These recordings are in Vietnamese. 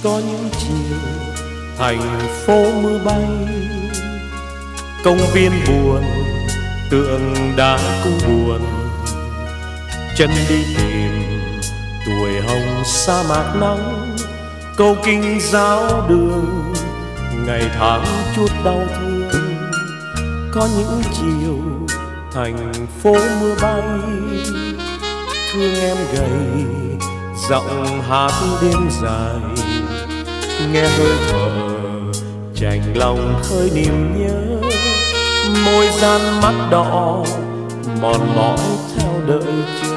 Có những chiều thành phố mưa bay, công viên buồn tượng đá cũng buồn, chân đi tìm tuổi hồng sa mạc nắng, câu kinh giáo đường ngày tháng chút đau thương. Có những chiều thành phố mưa bay, thương em gầy giọng hát đêm dài, nghe hơi thở chạnh lòng khơi niềm nhớ, môi gian mắt đỏ mòn mỏi theo đợi chờ.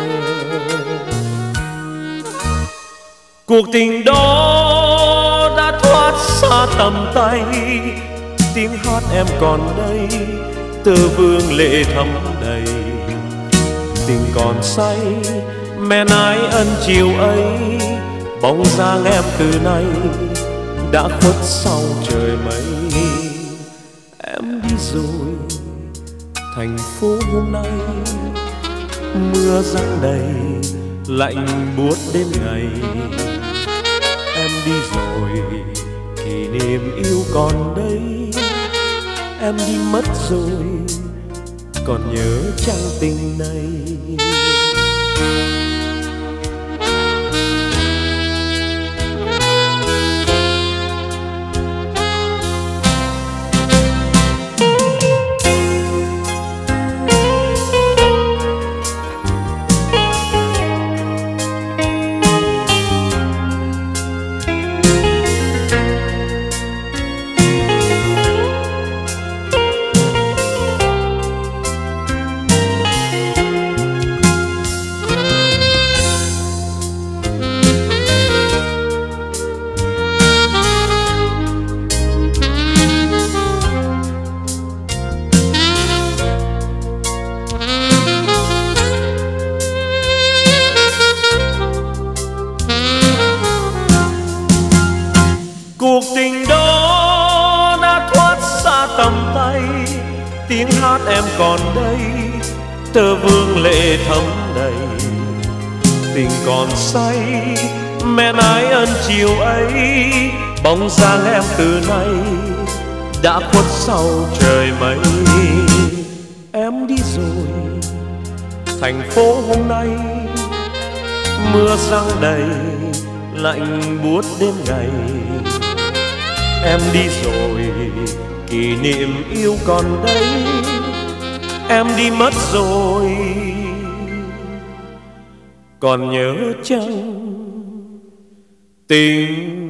Cuộc tình đó đã thoát xa tầm tay, tiếng hát em còn đây, tơ vương lệ thấm đầy. Tình còn say men ái ân chiều ấy, bóng dáng em từ nay đã khuất sau trời mây. Em đi rồi thành phố hôm nay, mưa giăng đầy lạnh buốt đêm ngày. Em đi rồi kỷ niệm yêu còn đây, em đi mất rồi còn nhớ chăng tình này. Cuộc tình đó đã thoát xa tầm tay, tiếng hát em còn đây, tơ vương lệ thấm đầy. Tình còn say men ái ân chiều ấy, bóng dáng em từ nay đã khuất sau trời mây. Em đi rồi thành phố hôm nay, mưa giăng đầy lạnh buốt đêm ngày. Em đi rồi kỷ niệm yêu còn đây, em đi mất rồi còn nhớ chăng tình